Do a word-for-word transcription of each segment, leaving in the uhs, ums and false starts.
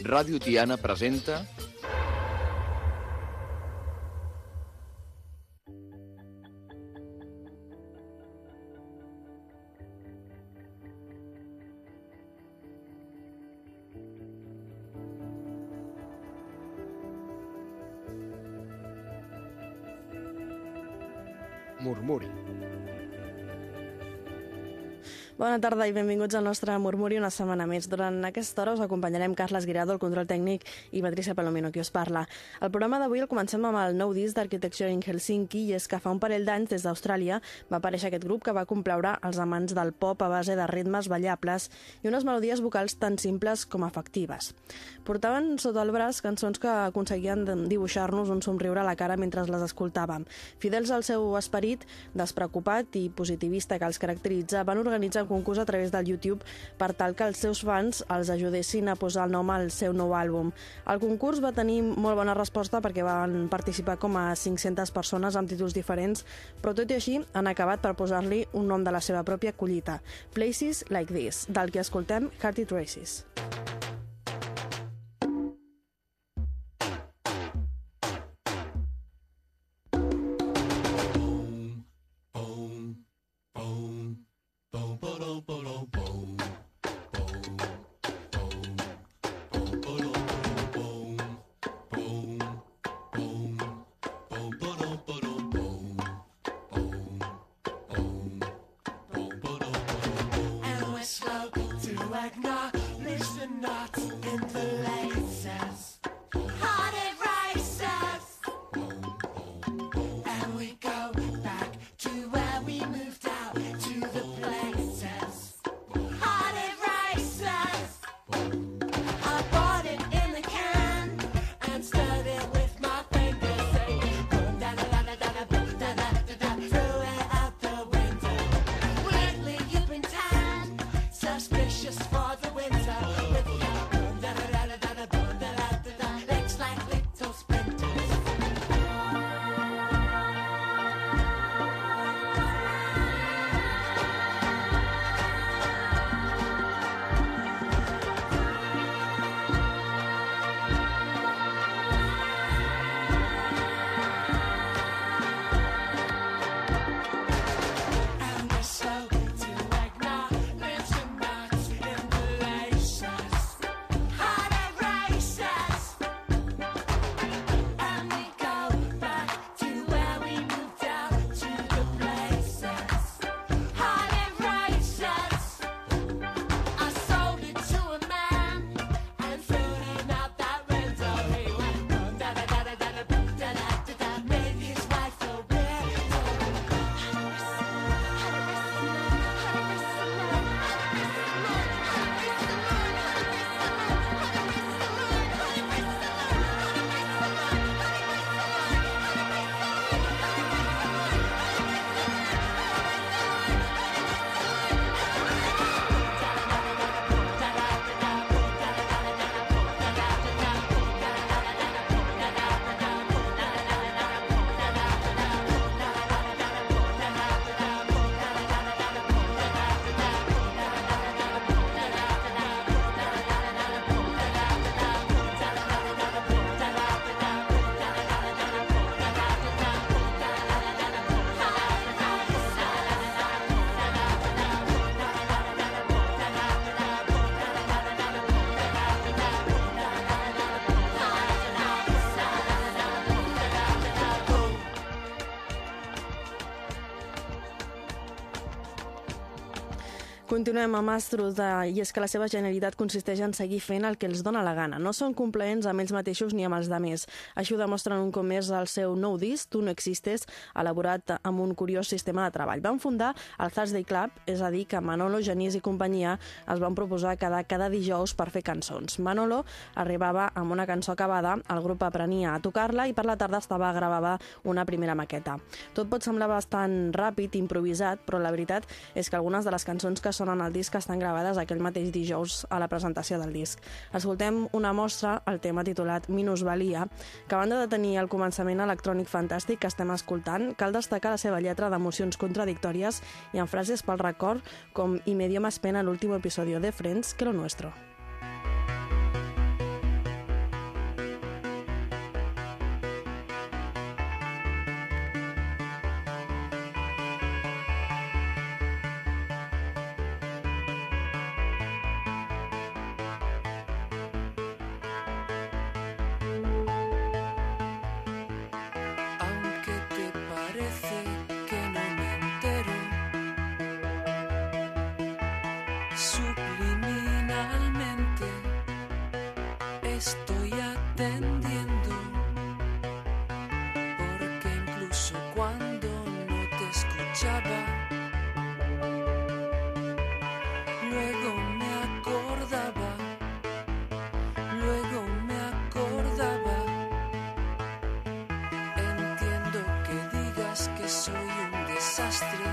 Ràdio Tiana presenta... Murmuri. Bona tarda i benvinguts al nostre Murmuri una setmana més. Durant aquesta hora us acompanyarem Carles Guirado, el control tècnic, i Patricia Palomino, qui us parla. El programa d'avui el comencem amb el nou disc d'Architecture in Helsinki, i és que fa un parell d'anys des d'Austràlia va aparèixer aquest grup que va complaure els amants del pop a base de ritmes ballables i unes melodies vocals tan simples com efectives. Portaven sota el braç cançons que aconseguien dibuixar-nos un somriure a la cara mentre les escoltàvem. Fidels al seu esperit despreocupat i positivista que els caracteritza, van organitzar un concurs a través del YouTube per tal que els seus fans els ajudessin a posar el nom al seu nou àlbum. El concurs va tenir molt bona resposta perquè van participar com a cinc-centes persones amb títols diferents, però tot i així han acabat per posar-li un nom de la seva pròpia collita, Places Like This, del que escoltem Hearty Traces. Continuem amb Astros, de, i és que la seva genialitat consisteix en seguir fent el que els dona la gana. No són complaents amb ells mateixos ni amb els demés. Això ho demostren un cop més el seu nou disc, Tu no existes, elaborat amb un curiós sistema de treball. Van fundar el Thursday Club, és a dir, que Manolo, Genís i companyia es van proposar quedar cada dijous per fer cançons. Manolo arribava amb una cançó acabada, el grup aprenia a tocar-la i per la tarda estava gravada una primera maqueta. Tot pot semblar bastant ràpid, improvisat, però la veritat és que algunes de les cançons que sonen al disc estan gravades aquell mateix dijous a la presentació del disc. Escoltem una mostra, el tema titulat Minusvalia, que a banda de tenir el començament electrònic fantàstic que estem escoltant, cal destacar la seva lletra d'emocions contradictòries i amb frases pel record com "Y me dio más pena el último episodio de Friends que lo nuestro". Subliminalmente estoy atendiendo, porque incluso cuando no te escuchaba, luego me acordaba, luego me acordaba. Entiendo que digas que soy un desastre,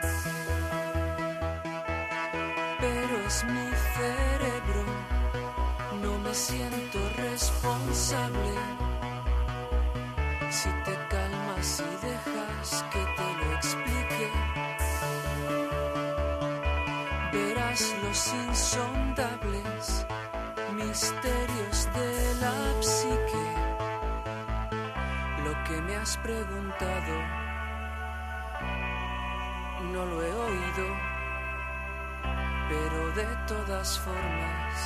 pero es mi cerebro, no me siento responsable. Si te calmas y dejas que te lo explique, verás los insondables misterios de la psique. Lo que me has preguntado no lo he oído, pero de todas formas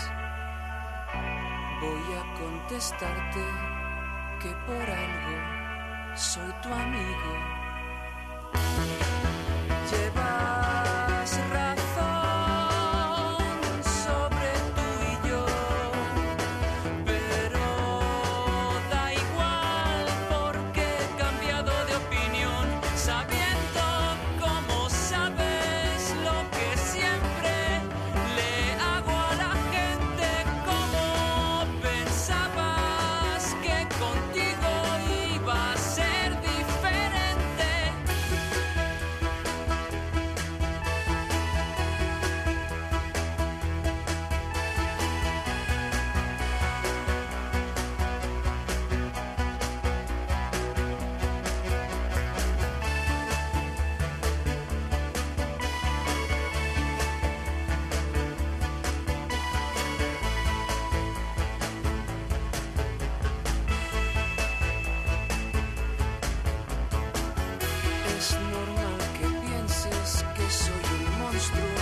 voy a contestarte que por algo soy tu amigo. Llevas razón sobre tú y yo, pero da igual porque he cambiado de opinión, sabiendo cómo sabes lo que siempre le hago a la gente. Como pensabas que contigo iba a ser diferente. Es normal que pienses que soy un monstruo,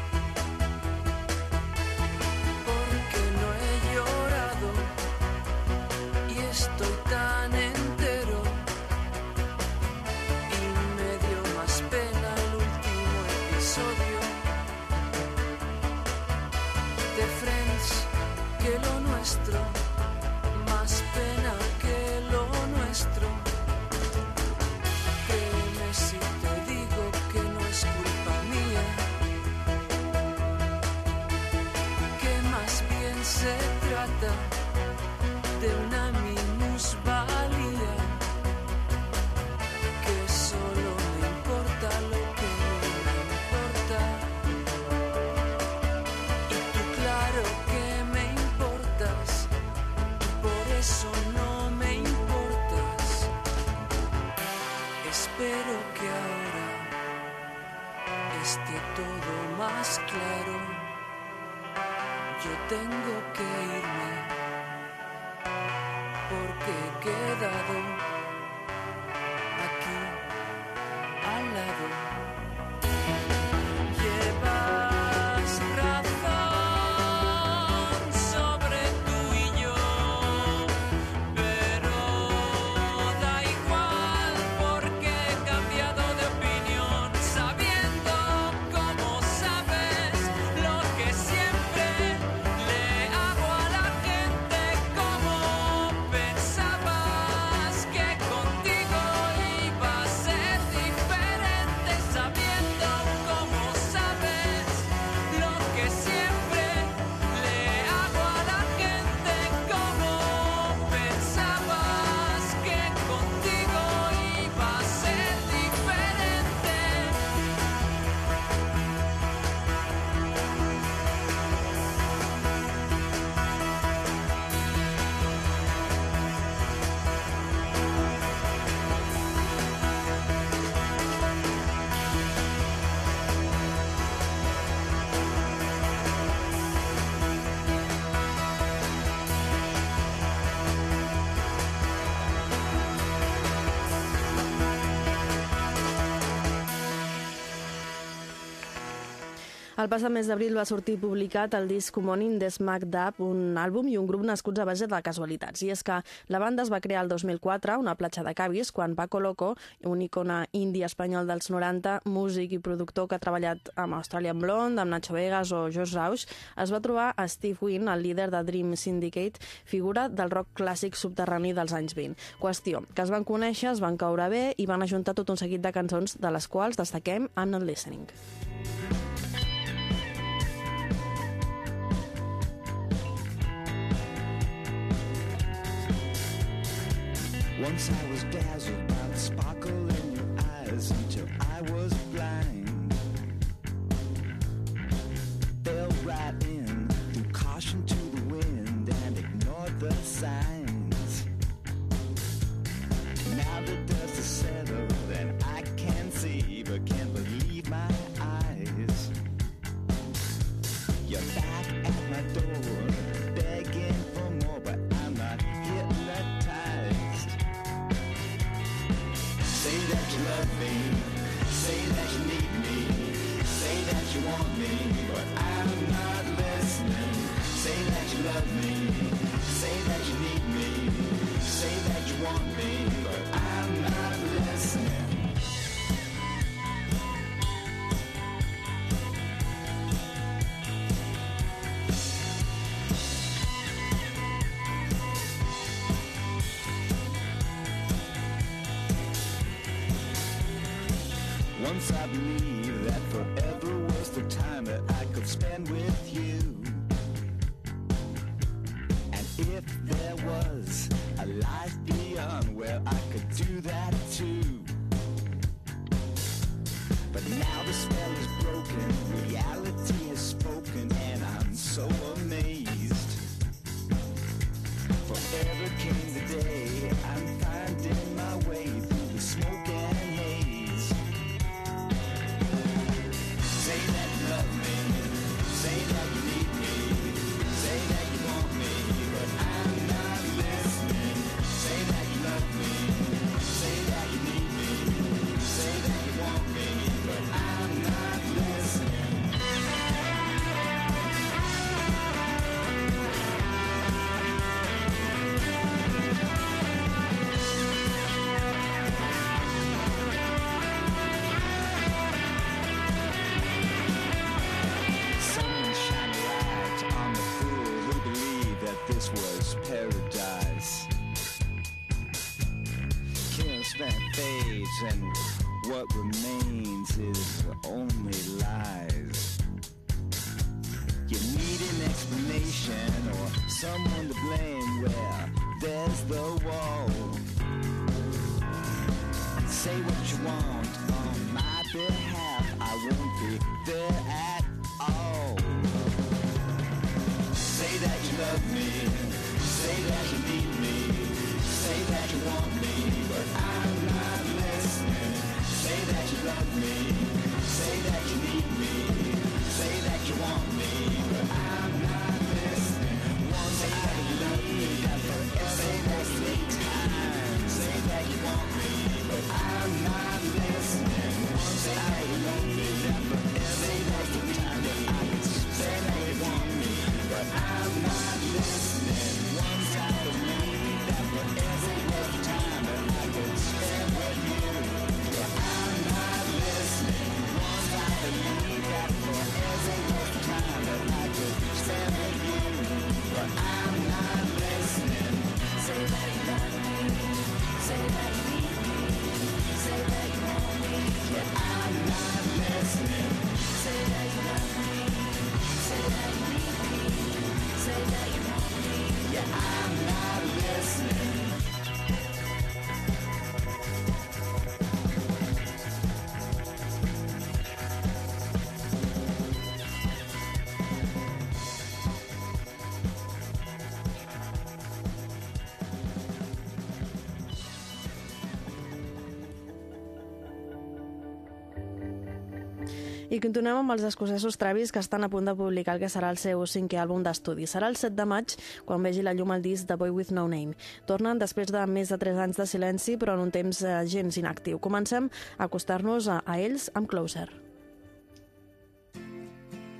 porque no he llorado y estoy tan entero. Y me dio más pena el último episodio de Friends que lo nuestro, más pena que lo nuestro. Créeme si te digo que no es culpa mía, que más bien se trata de una minusvalía, que solo me importa lo que no me importa. Y tú claro que me importas, y por eso no me importas. Espero que ahora esté todo más claro. Yo tengo que irme porque he quedado aquí al lado. Llevas razón sobre tú y yo, pero da igual porque he cambiado de opinión, sabiendo cómo sabes lo que siempre le hago a la gente. Como pensabas que contigo iba a ser diferente, El passat mes d'abril va sortir publicat el disc homònim de Smack Dab, un àlbum i un grup nascuts a base de casualitats. I és que la banda es va crear el dos mil quatre, una platja de cavis, quan Paco Loco, un icona indie espanyol dels noranta, músic i productor que ha treballat amb Australian Blonde, amb Nacho Vegas o Josh Rausch, es va trobar a Steve Wynn, el líder de Dream Syndicate, figura del rock clàssic subterrani dels anys vint. Qüestió, que es van conèixer, es van caure bé i van ajuntar tot un seguit de cançons, de les quals destaquem I'm Not Listening. Once I was dazzled by the sparkle in your eyes until I was blind. Fell right in, threw caution to the wind and ignored the signs. Now the dust has settled and I can see but can't believe my eyes. You're back at my door, begging for more, but I'm not hypnotized. Say that you love me, say that you need me, say that you want me, but I'm not listening. Say that you love me, say that you need me, say that you want me, but I'm not listening. Once I believed that forever was the time that I could spend with you. And if there was a life beyond, well, I could do that too. But now the spell is broken, reality has spoken, and I'm so amazed. Forever came the day I'm finding my way through the smoke and haze. Say that you love me, say that you need me, say that you want me, but I'm not listening. Say that you love me, say that you need me, say that you want me, but I'm not listening. Someone shine a light on the fool who believed that this was paradise. Killing spent fades and what remains is only lies. You need an explanation or someone to blame, well, there's the wall. Say what you want on my behalf, I won't be there at all. Say that you love me, say that you need me, say that you want me, but I'm not listening. Say that you love me, say that you need me, say that you want me, but I'm not listening. Once I love me, that forever say that you need time, say that you want me, but I'm not listening. Once I love me, that forever say that you need time, I can say that you want me, but I'm not listening. Once I believe that forever was the time that I could spend with you, but I'm not listening. Once I believe that forever was the time that I could spend with you, but I'm not listening. Say that you love me, say that you need me, say that you want me, but I'm not listening. Say that you love me, say that you need me, say that you want me, yeah, I'm not listening. I continuem amb els escocesos Travis, que estan a punt de publicar el que serà el seu cinquè àlbum d'estudi. Serà el set de maig, quan vegi la llum al disc The Boy With No Name. Tornen després de més de tres anys de silenci, però en un temps eh, gens inactiu. Comencem a acostar-nos a, a ells amb Closer.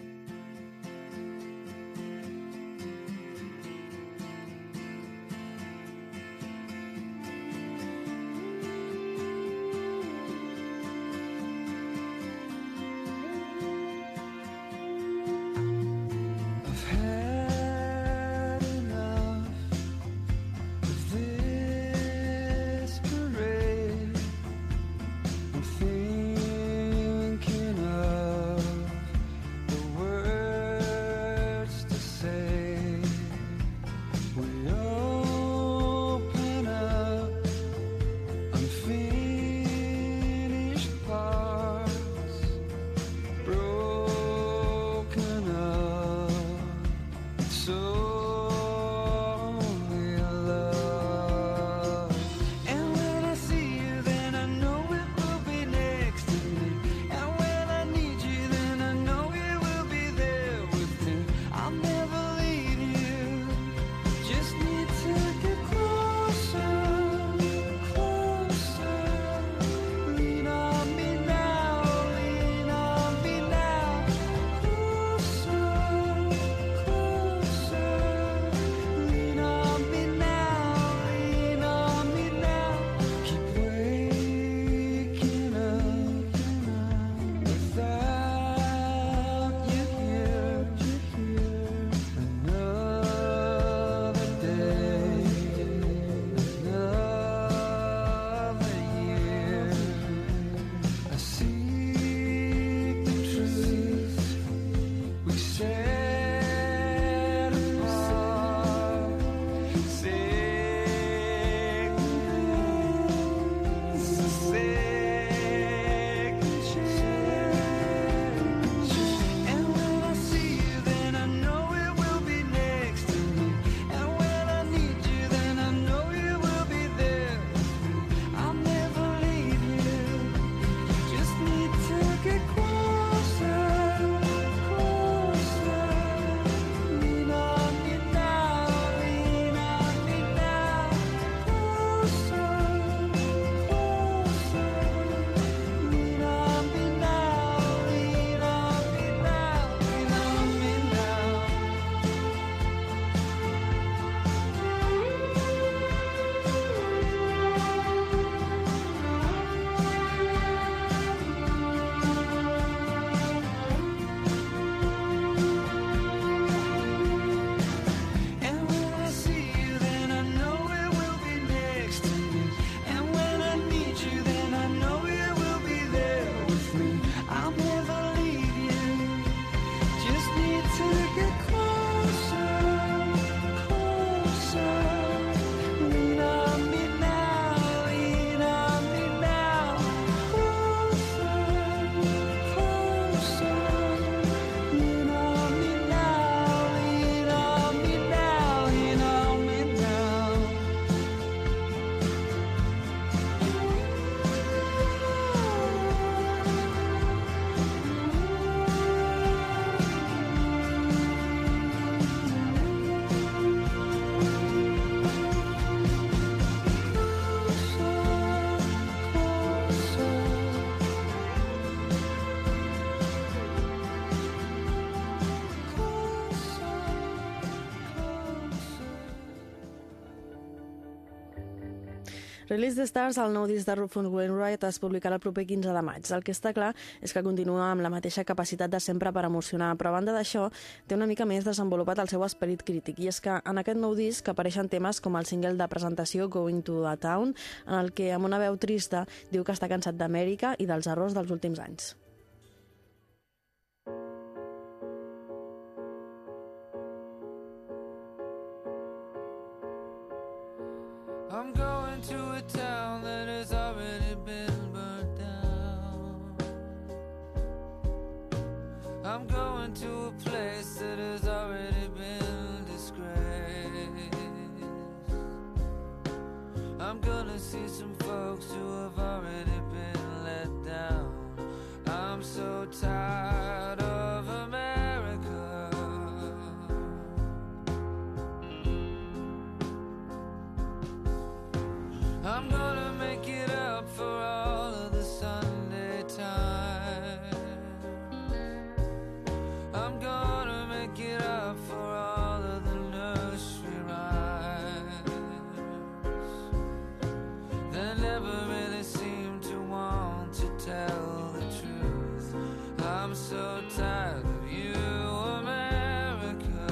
Release the Stars, el nou disc de Rufus Wainwright, es publicarà el proper quinze de maig. El que està clar és que continua amb la mateixa capacitat de sempre per emocionar, però a banda d'això té una mica més desenvolupat el seu esperit crític, i és que en aquest nou disc apareixen temes com el single de presentació Going to a Town, en el que amb una veu trista diu que està cansat d'Amèrica i dels errors dels últims anys. I'm going to a town that has already been burnt down. I'm going to a place that has already been disgraced. I'm gonna see some folks who have already been let down. I'm so tired of America. I'm gonna make it up for all of the Sunday time. I'm gonna make it up for all of the nursery rhymes that never really seem to want to tell the truth. I'm so tired of you, America,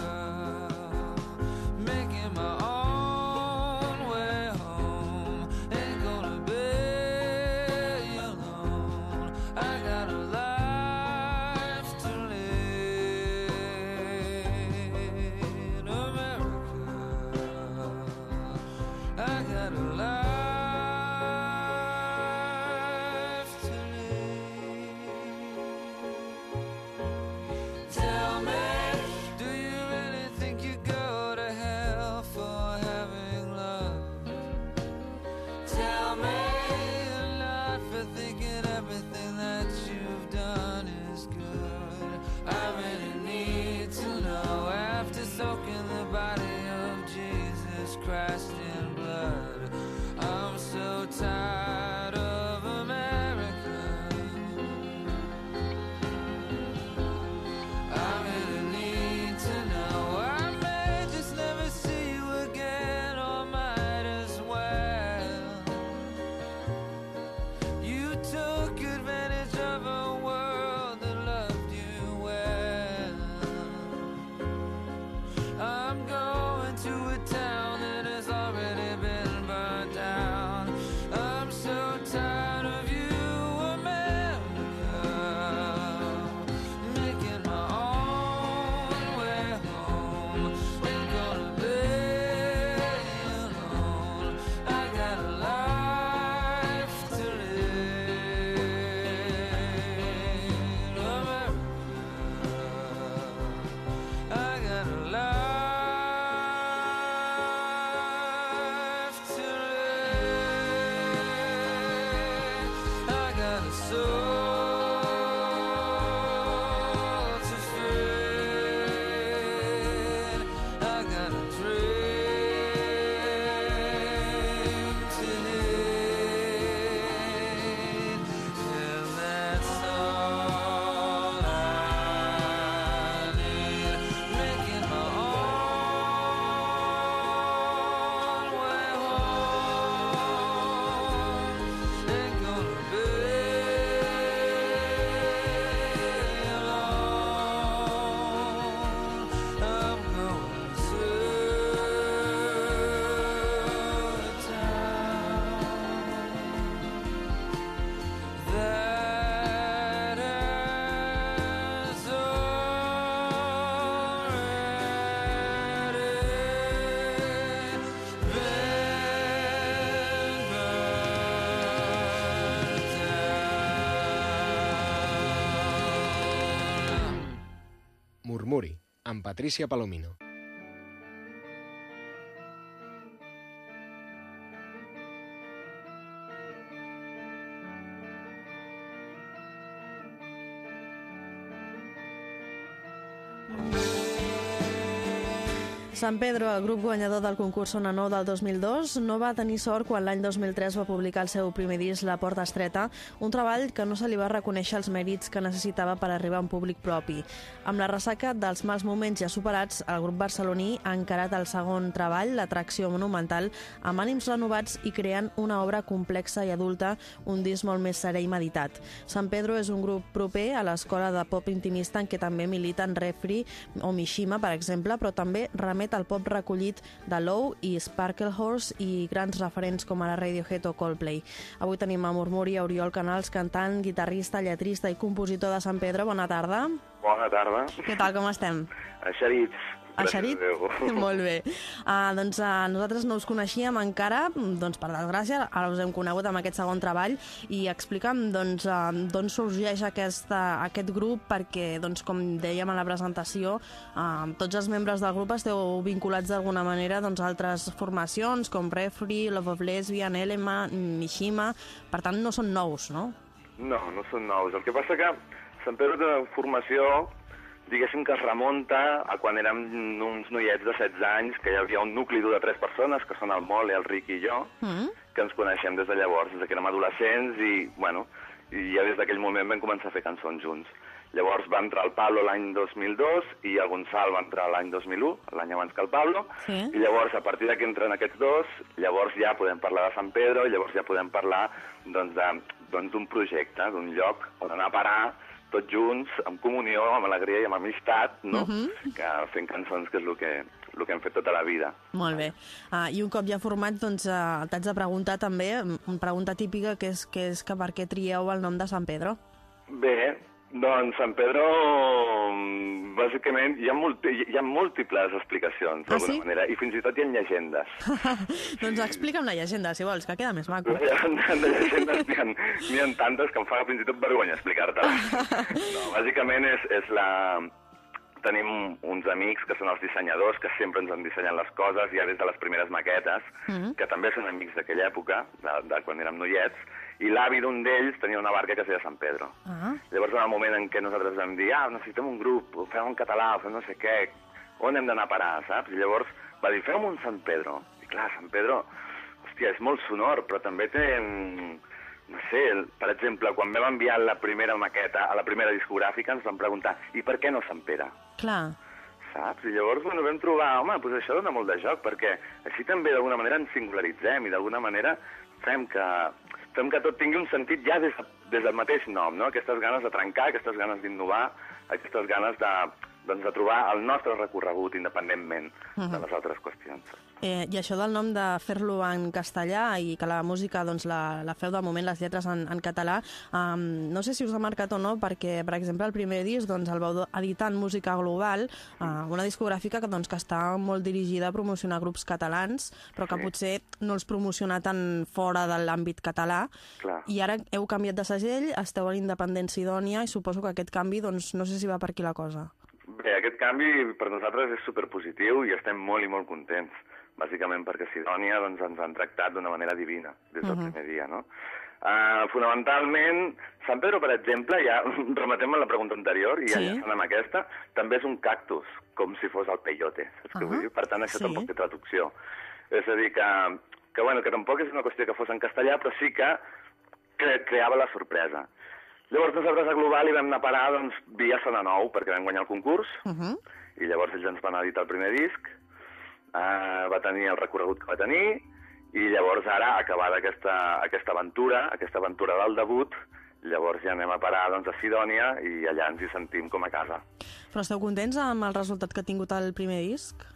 making my own way home. Ain't gonna be alone. I got a life to live, America. I got a life to live. Tell me, do you really think you go to hell for having love? Tell me you're not for thinking everything that you've done is good. I really need to know, after soaking the body of Jesus Christ in blood. I'm so tired of America. I really need to know. I may just never see you again, or might as well. You took advantage of a world that loved you well. I'm going to a town that has already been burned down. I'm so tired of you, America, making my own way home. Ain't gonna be alone. I got a life to live, America. I got a life to live. I got a soul to feed. I got a dream to hit, and that's all I need. Making my own way home. Ain't gonna be alone. I'm going to a town that has already been burned down. Murmuri, amb Patricia Palomino. San Pedro, el grup guanyador del concurs Sona Nou del dos mil dos, no va tenir sort quan l'any dos mil tres va publicar el seu primer disc, La Porta Estreta, un treball que no se li va reconèixer els mèrits que necessitava per arribar a un públic propi. Amb la ressaca dels mals moments ja superats, el grup barceloní ha encarat el segon treball, l'Atracció Monumental, amb ànims renovats i creant una obra complexa i adulta, un disc molt més serè i meditat. San Pedro és un grup proper a l'escola de pop intimista en què també militen Refri o Mishima, per exemple, però també remet al pop recollit de Low i Sparkle Horse i grans referents com ara Radiohead o Coldplay. Avui tenim a Murmuri a Oriol Canals, cantant, guitarrista, lletrista i compositor de San Pedro. Bona tarda. Bona tarda. Què tal, com estem? Eixerits. Eixerit? Molt bé. Uh, doncs uh, nosaltres no us coneixíem encara, doncs per desgràcia, ara us hem conegut amb aquest segon treball, i explica'm doncs, uh, d'on sorgeix aquesta, aquest grup, perquè, doncs, com dèiem a la presentació, uh, tots els membres del grup esteu vinculats d'alguna manera doncs, a altres formacions, com Refri, Love of Lesbian, Elema, Mishima, per tant no són nous, no? No, no són nous. El que passa que Sant Pedro té una formació, diguéssim que es remunta a quan érem uns noiets de setze anys, que hi havia un nucli dur de tres persones, que són el Mole, el Riqui i jo, mm. que ens coneixem des de llavors, des que érem adolescents, i, bueno, i ja des d'aquell moment vam començar a fer cançons junts. Llavors va entrar el Pablo l'any dos mil dos i el Gonçal va entrar l'any dos mil u, l'any abans que el Pablo, sí. I llavors, a partir que entren aquests dos, llavors ja podem parlar de San Pedro, llavors ja podem parlar doncs, de, doncs, d'un projecte, d'un lloc on anar a parar, tots junts, amb comunió, amb alegria i amb amistat, no? Uh-huh. Que fent cançons, que és el que, el que hem fet tota la vida. Molt bé. Uh, I un cop ja format, doncs, uh, t'haig de preguntar també, una pregunta típica, que és, que és que per què trieu el nom de San Pedro? Bé, doncs San Pedro, bàsicament, hi ha, multi, hi ha múltiples explicacions, d'alguna ah, sí? manera, i fins i tot hi ha llegendes. Doncs explica'm la llegenda, si vols, que queda més maco. De llegendes n'hi ha, n'hi ha tantes que em fa fins i tot vergonya explicar-te. No, bàsicament és, és la... Tenim uns amics que són els dissenyadors, que sempre ens han dissenyat les coses, ja des de les primeres maquetes, mm-hmm. que també són amics d'aquella època, de, de quan érem noiets, i l'avi d'un d'ells tenia una barca que es deia San Pedro. Uh-huh. Llavors, en el moment en què nosaltres vam dir, ah, necessitem un grup, ho fem en català, ho fem no sé què, on hem d'anar a parar, saps? I llavors va dir, fem un San Pedro. I clar, San Pedro, hòstia, és molt sonor, però també té... No sé, per exemple, quan vam enviar la primera maqueta a la primera discogràfica ens van preguntar, i per què no Sant Pere? Clar. Saps? I llavors bueno, vam trobar, home, doncs això dona molt de joc, perquè així també d'alguna manera ens singularitzem i d'alguna manera fem que, fem que tot tingui un sentit ja des, des del mateix nom, no? Aquestes ganes de trencar, aquestes ganes d'innovar, aquestes ganes de, doncs, de trobar el nostre recorregut independentment uh-huh. de les altres qüestions. Eh, I això del nom de fer-lo en castellà i que la música doncs, la, la feu de moment, les lletres en, en català, um, no sé si us ha marcat o no, perquè, per exemple, el primer disc doncs, el vau editar en Música Global, uh, una discogràfica que, doncs, que està molt dirigida a promocionar grups catalans, però que sí. potser no els promociona tan fora de l'àmbit català. Clar. I ara heu canviat de segell, esteu a l'Independent Sidònia, i suposo que aquest canvi, doncs, no sé si va per aquí la cosa. Bé, aquest canvi per nosaltres és superpositiu i estem molt i molt contents. Bàsicament perquè Sidònia doncs, ens han tractat d'una manera divina des del uh-huh. primer dia, no? Uh, fonamentalment, Sant Pedro, per exemple, ja remetem a la pregunta anterior i sí. ja amb aquesta, també és un cactus, com si fos el peyote, saps uh-huh. què vull dir? Per tant, això sí. tampoc té traducció. És a dir, que, que, bueno, que tampoc és una qüestió que fos en castellà, però sí que cre creava la sorpresa. Llavors nosaltres a Global hi vam anar a parar doncs, via Sona Nou, perquè vam guanyar el concurs, uh-huh. i llavors ells ens van editar el primer disc, Uh, va tenir el recorregut que va tenir i llavors ara, acabada aquesta, aquesta aventura, aquesta aventura del debut, llavors ja anem a parar doncs, a Sidònia i allà ens hi sentim com a casa. Però esteu contents amb el resultat que ha tingut el primer disc?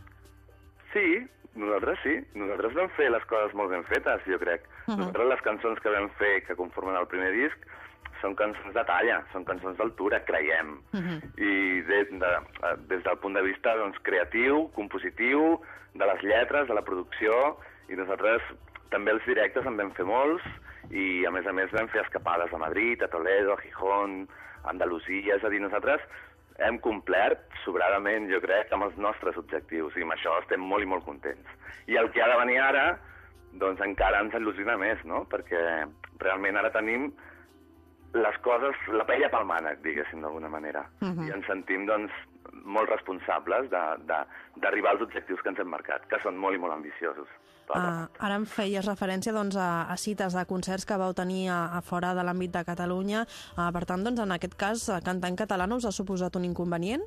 Sí, nosaltres sí. Nosaltres vam fer les coses molt ben fetes, jo crec. Uh-huh. Nosaltres les cançons que vam fer que conformen el primer disc són cançons de talla, són cançons d'altura, creiem. Uh-huh. I des, de, des del punt de vista doncs, creatiu, compositiu, de les lletres, de la producció, i nosaltres també els directes en vam fer molts, i a més a més vam fer escapades a Madrid, a Toledo, a Gijón, a Andalusia, és a dir, nosaltres hem complert sobradament, jo crec, amb els nostres objectius, i amb això estem molt i molt contents. I el que ha de venir ara, doncs encara ens il·lusiona més, no? Perquè realment ara tenim les coses, la paella pel mànec, diguéssim, d'alguna manera. Uh-huh. I ens sentim, doncs, molt responsables d'arribar als objectius que ens hem marcat, que són molt i molt ambiciosos. Uh, ara em feies referència doncs, a, a cites de concerts que vau tenir a, a fora de l'àmbit de Catalunya. Uh, per tant, doncs, en aquest cas, cantar en català no us ha suposat un inconvenient?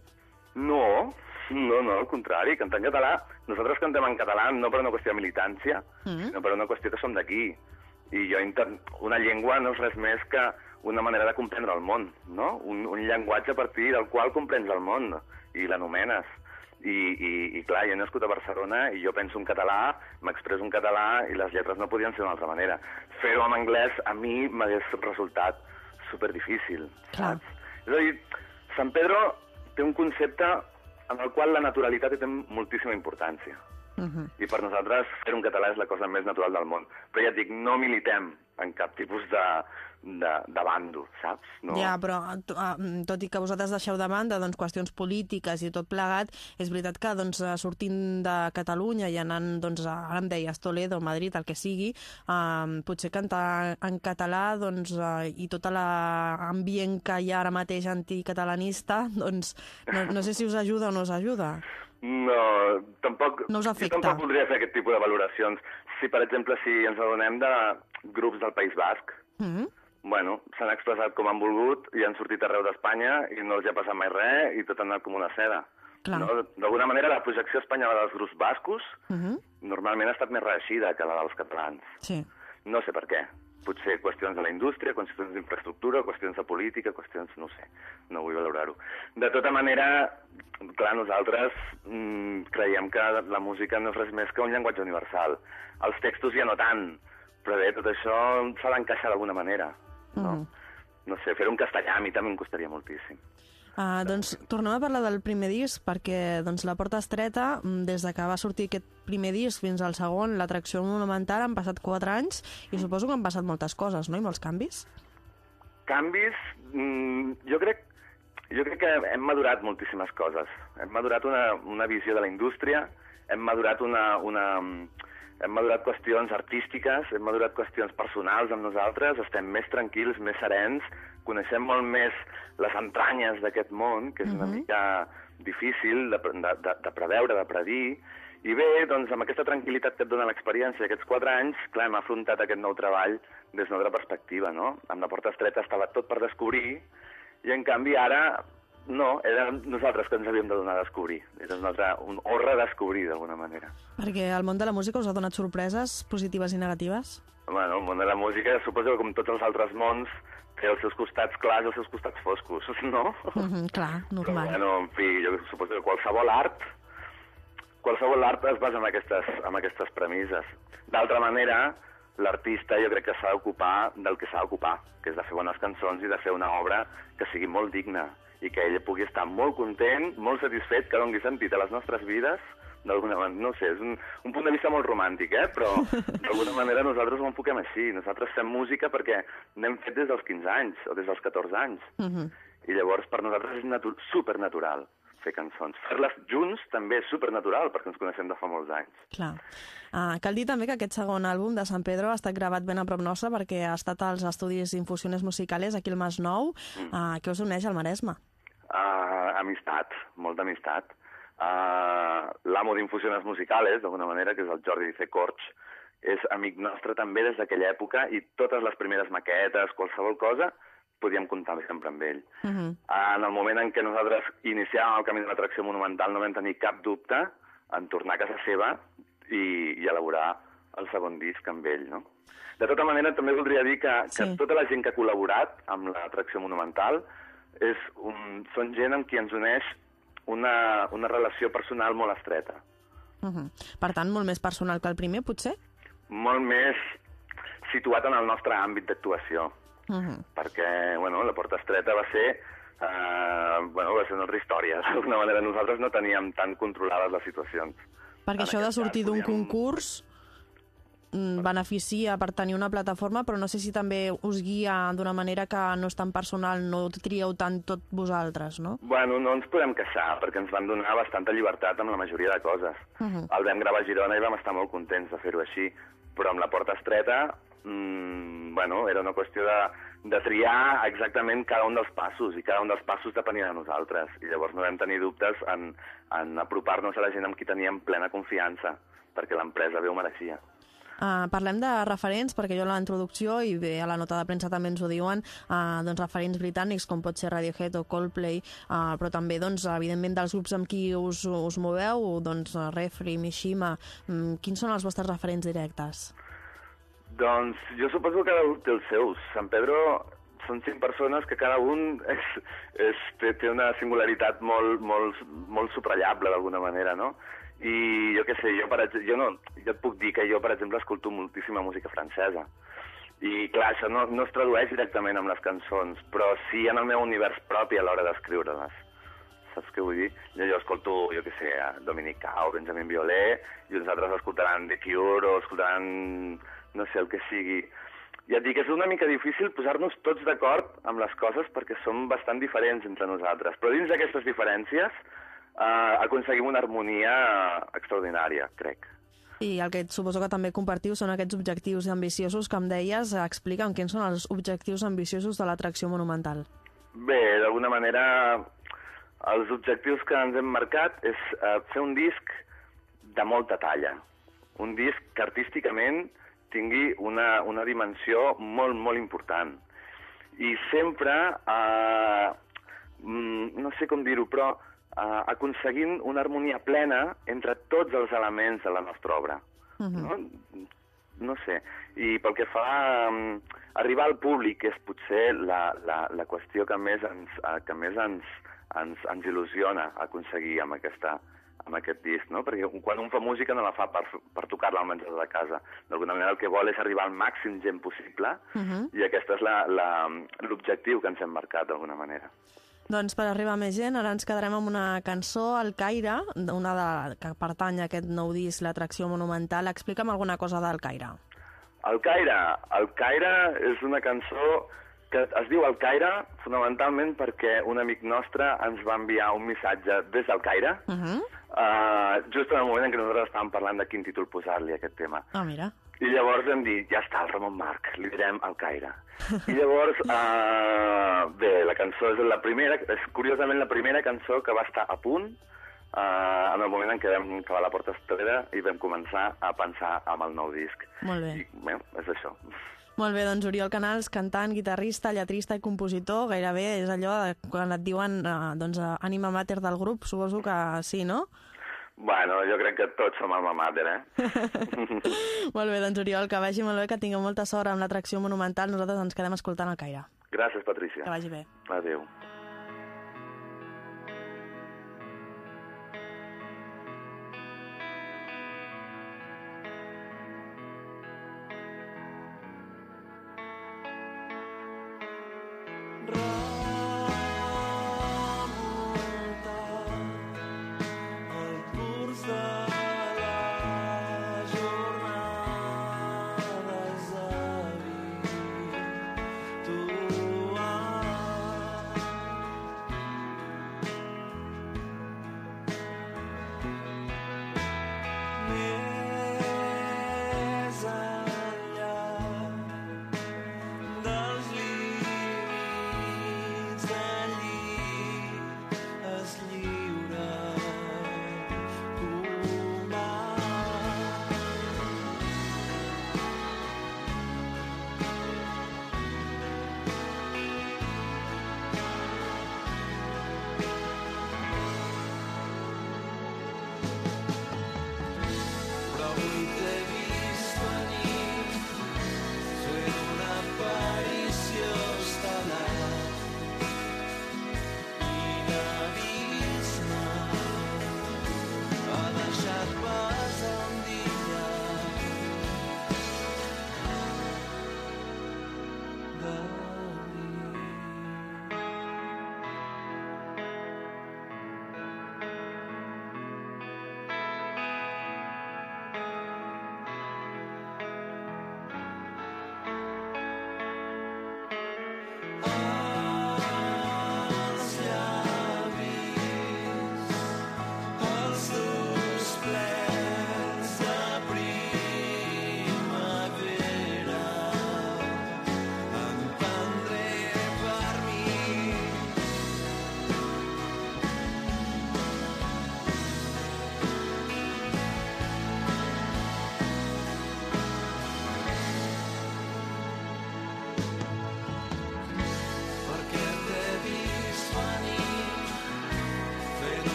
No, no, no, al contrari. Cantar en català, nosaltres cantem en català no per una qüestió de militància, mm-hmm. sinó per una qüestió que som d'aquí. I jo inter... una llengua no és res més que una manera de comprendre el món, no? Un, un llenguatge a partir del qual comprens el món i l'anomenes. I, i, i clar, jo he nascut a Barcelona i jo penso en català, m'expresso en català i les lletres no podien ser d'una altra manera. Fer-ho en anglès a mi m'hagués resultat superdifícil, saps? És a dir, San Pedro té un concepte en el qual la naturalitat té moltíssima importància. Uh-huh. I per nosaltres fer un català és la cosa més natural del món. Però ja et dic, no militem en cap tipus de, de, de bando, saps? No. Ja, però tot i que vosaltres deixeu de banda doncs, qüestions polítiques i tot plegat, és veritat que doncs, sortint de Catalunya i anant, doncs, ara em deies Toledo, Madrid, el que sigui, eh, potser cantar en català doncs, eh, i tot l'ambient que hi ha ara mateix anticatalanista, doncs no, no sé si us ajuda o no us ajuda. No, tampoc, no us afecta. Jo tampoc voldria fer aquest tipus de valoracions. Si, per exemple, si ens adonem de grups del País Basc, mm-hmm. bueno, s'han expressat com han volgut i han sortit arreu d'Espanya i no els ha passat mai res i tot ha anat com una seda. No? D'alguna manera, la projecció espanyola dels grups bascos mm-hmm. normalment ha estat més reeixida que la dels catalans. Sí. No sé per què. Potser qüestions de la indústria, qüestions d'infraestructura, qüestions de política, qüestions... no sé, no vull valorar-ho. De tota manera, clar, nosaltres mmm, creiem que la música no és res més que un llenguatge universal. Els textos ja no tant, però bé, tot això s'ha d'encaixar d'alguna manera. No, mm. no sé, fer-ho en castellà a mi també em costaria moltíssim. Uh, doncs tornem a parlar del primer disc perquè doncs, La porta estreta, des de que va sortir aquest primer disc fins al segon, l'Atracció monumental, han passat quatre anys i suposo que han passat moltes coses, no? I molts canvis? Canvis? Mm, jo crec jo crec que hem madurat moltíssimes coses. Hem madurat una, una visió de la indústria, hem madurat una... una hem madurat qüestions artístiques, hem madurat qüestions personals amb nosaltres, estem més tranquils, més serens, coneixem molt més les entranyes d'aquest món, que és una mm-hmm. mica difícil de, de, de, de preveure, de predir, i bé, doncs, amb aquesta tranquil·litat que et dona l'experiència aquests quatre anys, clar, hem afrontat aquest nou treball des d'una altra perspectiva, no? Amb La porta estreta estava tot per descobrir, i en canvi ara... No, érem nosaltres que ens havíem de donar a descobrir. Era un, altre, un o redescobrir, d'alguna manera. Perquè el món de la música us ha donat sorpreses positives i negatives? Bueno, el món de la música, suposo que com tots els altres mons, té els seus costats clars i els seus costats foscos, no? Mm-hmm, clar, normal. Però, bueno, en fi, jo suposo que qualsevol art, qualsevol art es basa en aquestes, en aquestes premisses. D'altra manera, l'artista jo crec que s'ha d'ocupar del que s'ha d'ocupar, que és de fer bones cançons i de fer una obra que sigui molt digna, i que ell pugui estar molt content, molt satisfet, que doni sentit a les nostres vides, d'alguna manera, no sé, és un, un punt de vista molt romàntic, eh? Però d'alguna manera nosaltres ho enfoquem així. Nosaltres fem música perquè n'hem fet des dels quinze anys, o des dels catorze anys. Uh-huh. I llavors per nosaltres és natu- supernatural fer cançons. Fer-les junts també és supernatural, perquè ens coneixem de fa molts anys. Clar. Uh, cal dir també que aquest segon àlbum de San Pedro ha estat gravat ben a prop nostre perquè ha estat als estudis Infusiones Musicales aquí al Masnou, mm. uh, que us uneix al Maresme. Uh, amistat, molta amistat. Uh, L'amo d'Infusiones Musicales, d'alguna manera, que és el Jordi Dice Corch, és amic nostre també des d'aquella època i totes les primeres maquetes, qualsevol cosa, podíem comptar sempre amb ell. Uh-huh. Uh, en el moment en què nosaltres iniciàvem el camí de l'Atracció monumental no vam tenir cap dubte en tornar a casa seva i, i elaborar el segon disc amb ell, no? De tota manera, també voldria dir que, sí. que tota la gent que ha col·laborat amb l'Atracció monumental és un, són gent amb qui ens uneix una, una relació personal molt estreta. Uh-huh. Per tant, molt més personal que el primer, potser? Molt més situat en el nostre àmbit d'actuació. Uh-huh. Perquè, bueno, La porta estreta va ser, eh, bueno, va ser una altra història. D'alguna manera nosaltres no teníem tan controlades les situacions. Perquè en això de sortir d'un podíem... concurs beneficia per tenir una plataforma, però no sé si també us guia d'una manera que no és tan personal, no trieu tant tot vosaltres, no? Bueno, no ens podem queixar, perquè ens van donar bastanta llibertat amb la majoria de coses. Uh-huh. El vam gravar a Girona i vam estar molt contents de fer-ho així, però amb La porta estreta, mmm, bueno, era una qüestió de, de triar exactament cada un dels passos, i cada un dels passos depenia de nosaltres. I llavors no vam tenir dubtes en, en apropar-nos a la gent amb qui teníem plena confiança, perquè l'empresa bé ho mereixia. Uh, parlem de referents, perquè jo a la introducció, i bé, a la nota de premsa també ens ho diuen, uh, doncs referents britànics com pot ser Radiohead o Coldplay, uh, però també, doncs, evidentment, dels grups amb qui us, us moveu, doncs, Refri, Mishima, um, quins són els vostres referents directes? Doncs jo suposo que cada un té els seus. San Pedro són cinc persones que cada un és, és, té, té una singularitat molt, molt, molt subrayable d'alguna manera, no? I jo què sé, jo, per exemple, jo, no, jo et puc dir que jo, per exemple, escolto moltíssima música francesa. I clar, això no, no es tradueix directament amb les cançons, però sí en el meu univers propi a l'hora d'escriure-les. Saps què vull dir? Jo, jo escolto, jo què sé, Dominique Cao, Benjamin Biolay, i uns altres escoltaran The Cure o escoltaran no sé, el que sigui. I et dic, és una mica difícil posar-nos tots d'acord amb les coses perquè som bastant diferents entre nosaltres. Però dins d'aquestes diferències eh, aconseguim una harmonia extraordinària, crec. I el que suposo que també compartiu són aquests objectius ambiciosos que em deies. Explica'm quins són els objectius ambiciosos de l'Atracció Monumental. Bé, d'alguna manera, els objectius que ens hem marcat és eh, fer un disc de molta talla. Un disc que artísticament tingui una, una dimensió molt, molt important. I sempre, eh, no sé com dir-ho, però eh, aconseguint una harmonia plena entre tots els elements de la nostra obra. Uh-huh. No? No sé. I pel que fa a um, arribar al públic, és potser la, la, la qüestió que més ens, uh, que més ens, ens, ens il·lusiona aconseguir amb aquesta amb aquest disc, no? Perquè quan un fa música no la fa per, per tocar-la al menjador de casa. D'alguna manera el que vol és arribar al màxim gent possible, uh-huh. i aquest és l'objectiu que ens hem marcat d'alguna manera. Doncs per arribar a més gent, ara ens quedarem amb una cançó, El Caire, una de, que pertany a aquest nou disc, l'Atracció Monumental. Explica'm alguna cosa del Caire. El Caire. El Caire és una cançó que es diu El Caire fonamentalment perquè un amic nostre ens va enviar un missatge des del Caire, uh-huh. uh, just en el moment en què nosaltres estàvem parlant de quin títol posar-li a aquest tema. Ah, mira. I llavors vam dir, ja està, el Ramon Marc, li direm El Caire. I llavors, uh, bé, la cançó és la primera, és curiosament la primera cançó que va estar a punt uh, en el moment en què vam acabar la porta estrella i vam començar a pensar amb el nou disc. Molt bé. I, bé, és això. Molt bé, doncs Oriol Canals, cantant, guitarrista, lletrista i compositor, gairebé és allò de quan et diuen eh, doncs, ànima mater del grup, suposo que sí, no? Bueno, jo crec que tots som alma mater, eh? Molt bé, doncs Oriol, que vagi molt bé, que tingueu molta sort amb l'Atracció Monumental, nosaltres ens quedem escoltant El Caire. Gràcies, Patrícia. Que vagi bé. Adéu. Tu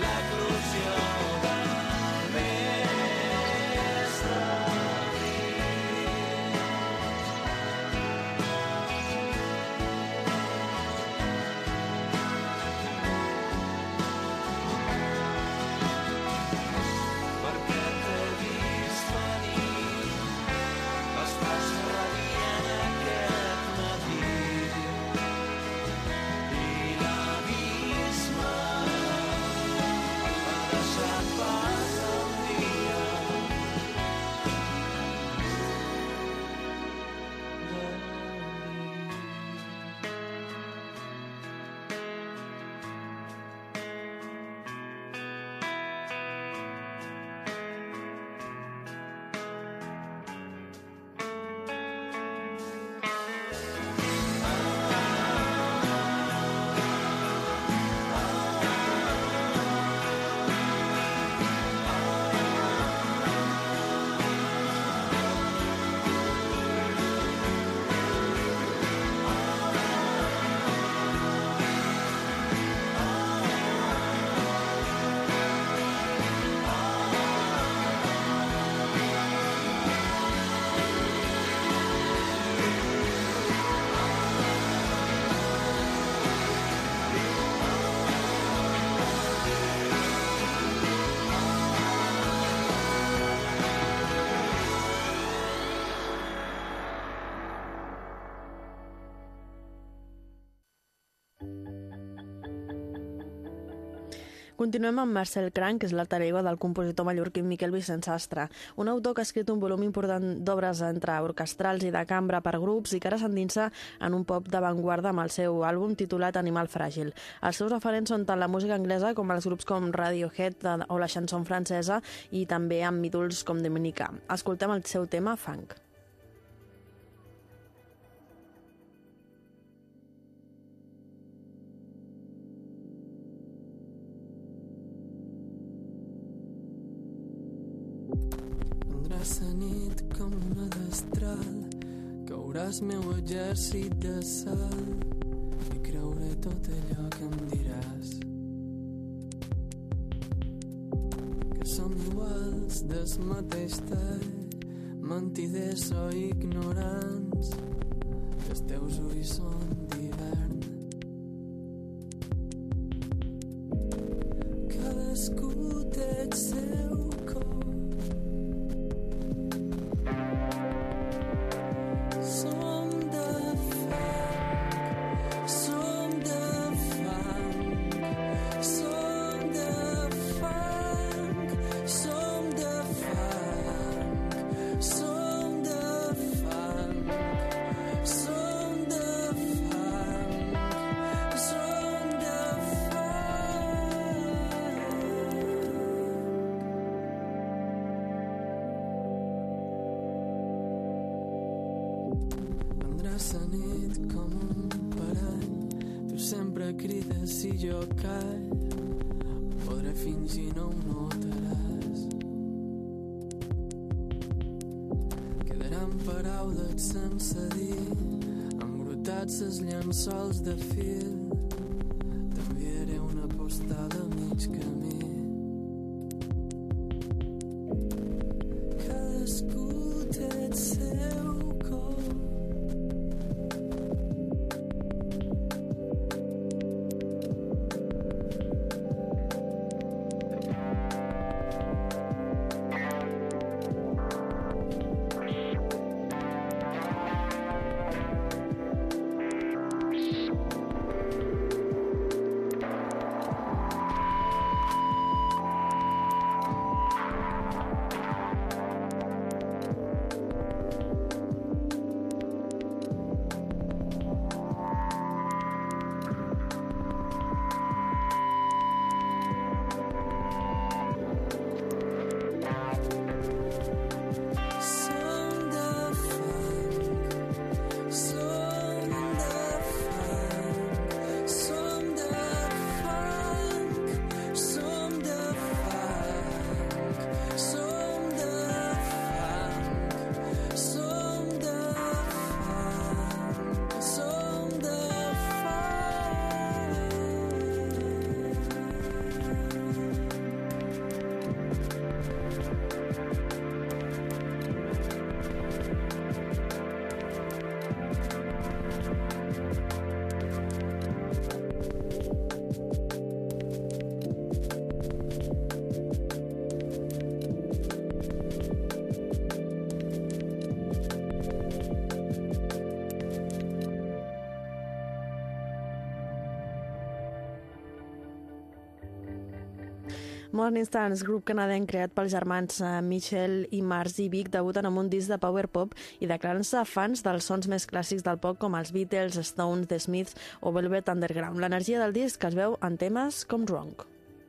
l'eclosió de més d'abril. Perquè t'he vist venir, estàs radiant aquest matí i l'abisme ha deixat pas el dia d'abril. Continuem amb Marcel Cranc, que és l'alter ego del compositor mallorquí Miquel Vicent Sastre, un autor que ha escrit un volum important d'obres entre orquestrals i de cambra per grups i que ara s'endinsa en un pop d'avantguarda amb el seu àlbum titulat Animal Fràgil. Els seus referents són tant la música anglesa com els grups com Radiohead o la chanson francesa i també amb ídols com Dominica. Escoltem el seu tema Funk. Vendràs a nit com una destral, cauràs meu exèrcit de sal i creuré tot allò que em diràs. Que som iguals del mateix tall, mentiders o ignorants, que els teus ulls són d'hivern. Cadascú té el seu cor, som de fang, som de fang, som de fang, som de fang, som de fang, som de fang, som de Vendràs a nit com un parany, tu sempre crides i jo call, podré fingir no ho notaràs. Quedaran paraules sense dir, embrutats els llençols de fil, t'enviaré una postal a mig camí. Cadascú té el seu cor, Morning Stars, grup canadenc creat pels germans eh, Michel i Marzi Vic, debuten amb un disc de power pop i declaren-se fans dels sons més clàssics del pop com els Beatles, Stones, The Smiths o Velvet Underground. L'energia del disc es veu en temes com Drunk.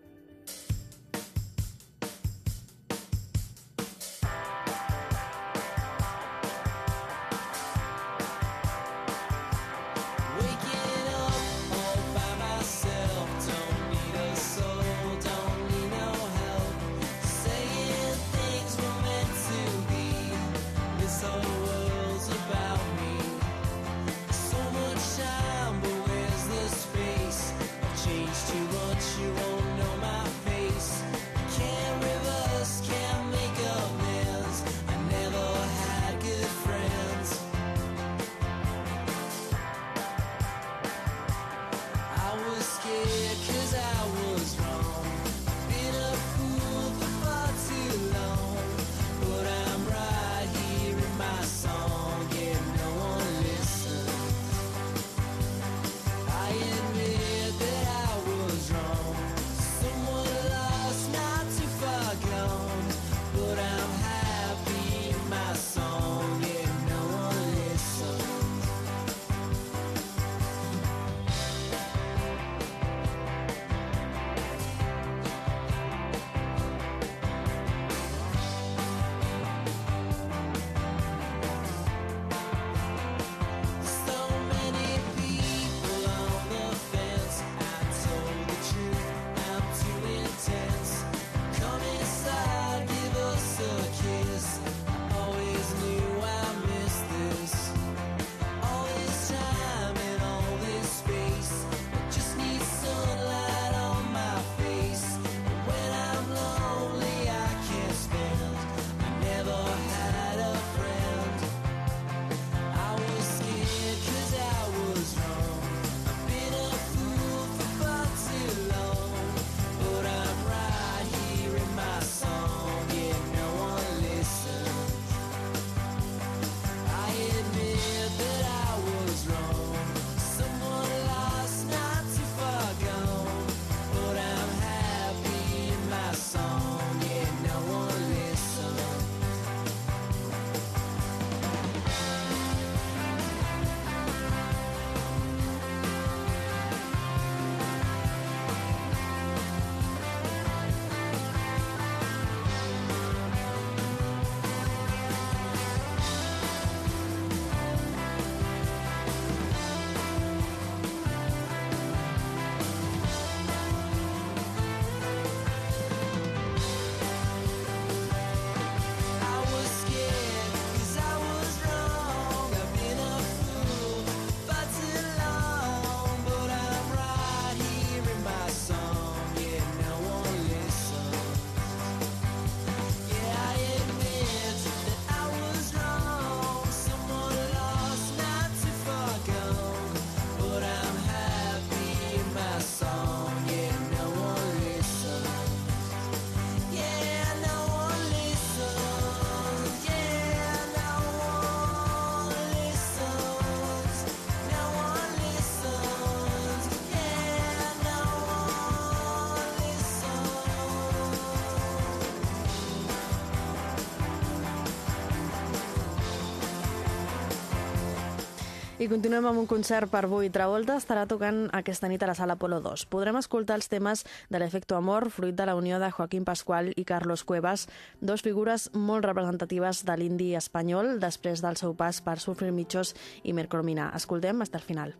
I continuem amb un concert per avui. Travolta estarà tocant aquesta nit a la Sala Apolo dos. Podrem escoltar els temes de l'Efecto Amor, fruit de la unió de Joaquín Pascual i Carlos Cuevas, dos figures molt representatives de l'indi espanyol després del seu pas per Sufrir Michos i Mercromina. Escoltem fins al final.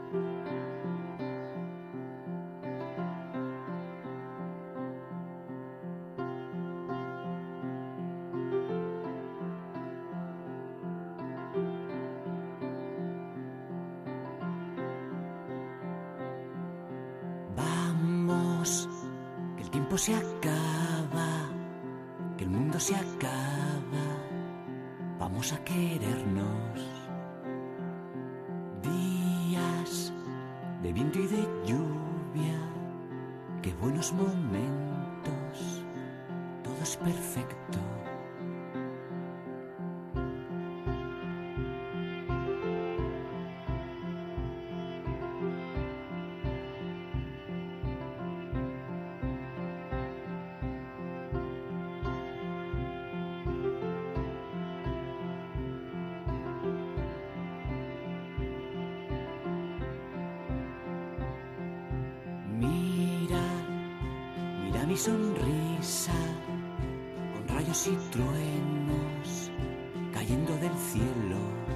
Se acaba, que el mundo se acaba, vamos a querernos. Días de viento y de lluvia, qué buenos momentos, todo es perfecto. mi sonrisa, con rayos y truenos cayendo del cielo,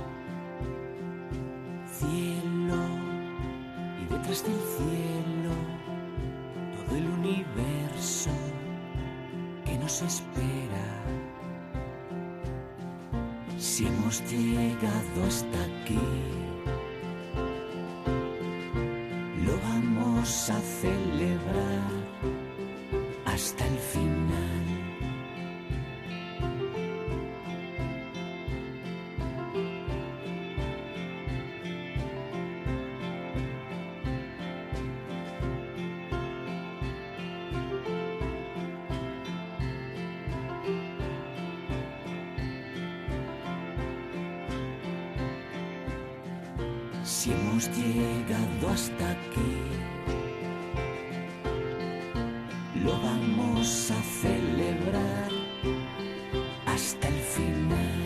cielo, y detrás del cielo todo el universo que nos espera. Si hemos llegado hasta aquí, lo vamos a celebrar hasta el final. Si hemos llegado hasta aquí, lo vamos a celebrar hasta el final.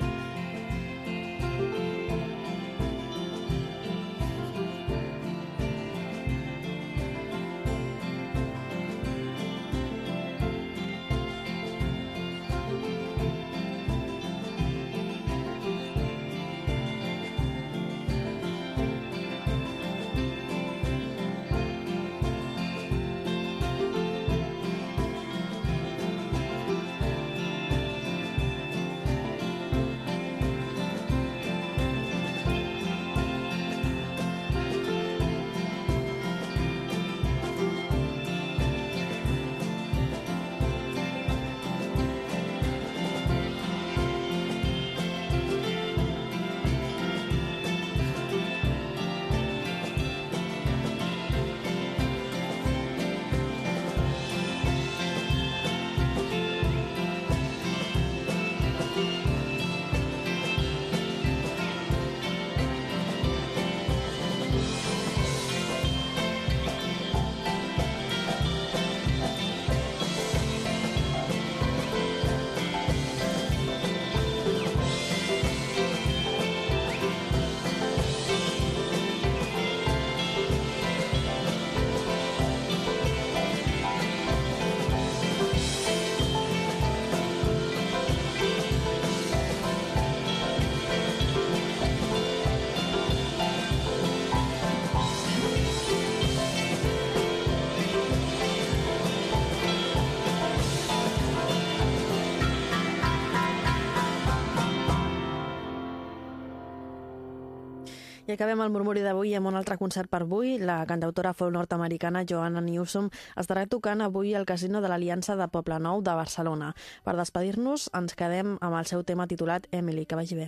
I acabem el murmuri d'avui amb un altre concert per avui. La cantautora folk nord-americana Joanna Newsom estarà tocant avui al Casino de l'Aliança de Poblenou de Barcelona. Per despedir-nos ens quedem amb el seu tema titulat Emily, que vagi bé.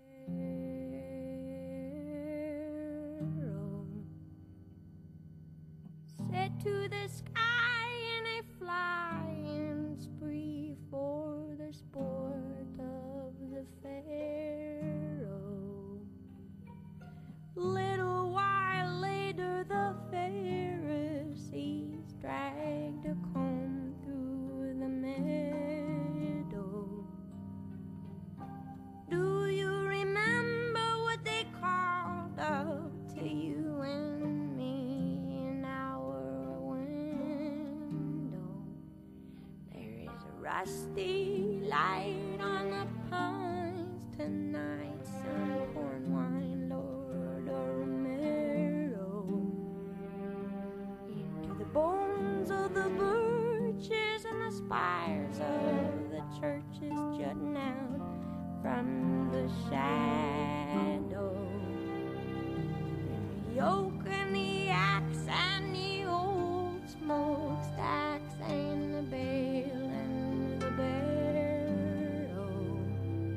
Set to the sky in a flying spree for the sport of the pharaoh. Little while later the Pharisees dragged a comb through the meadow. Do you remember what they called up to you and me in our window? There is a rusty light on the pines tonight, some corn wine, Lord Romero. Into the bones of the birches and the spires of the churches jutting out from the shadow. And the yoke and the axe and the old smokestacks and the bale and the barrow.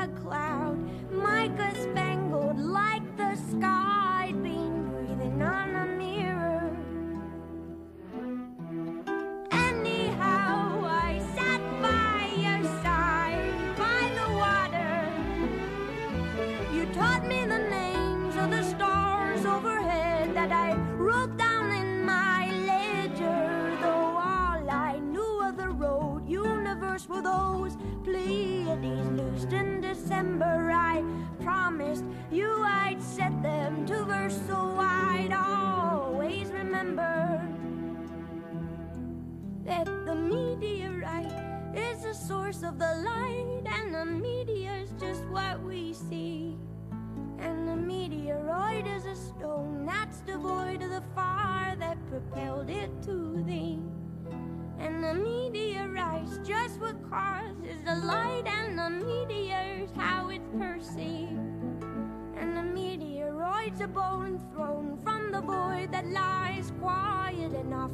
a cloud, mica spangled like the sky I'd been breathing on a mirror. Anyhow, I sat by your side, by the water. You taught me the names of the stars overhead that I wrote down in my ledger. Though all I knew of the road universe were those Pleiades loosed in December, I promised you I'd set them to verse, so I'd always remember that the meteorite is the source of the light, and the meteor's just what we see. And the meteoroid is a stone that's devoid of the fire that propelled it to thee. And the meteorite's just what causes the light, and the meteor's how it's perceived. And the meteoroid's a bone thrown from the void that lies quiet enough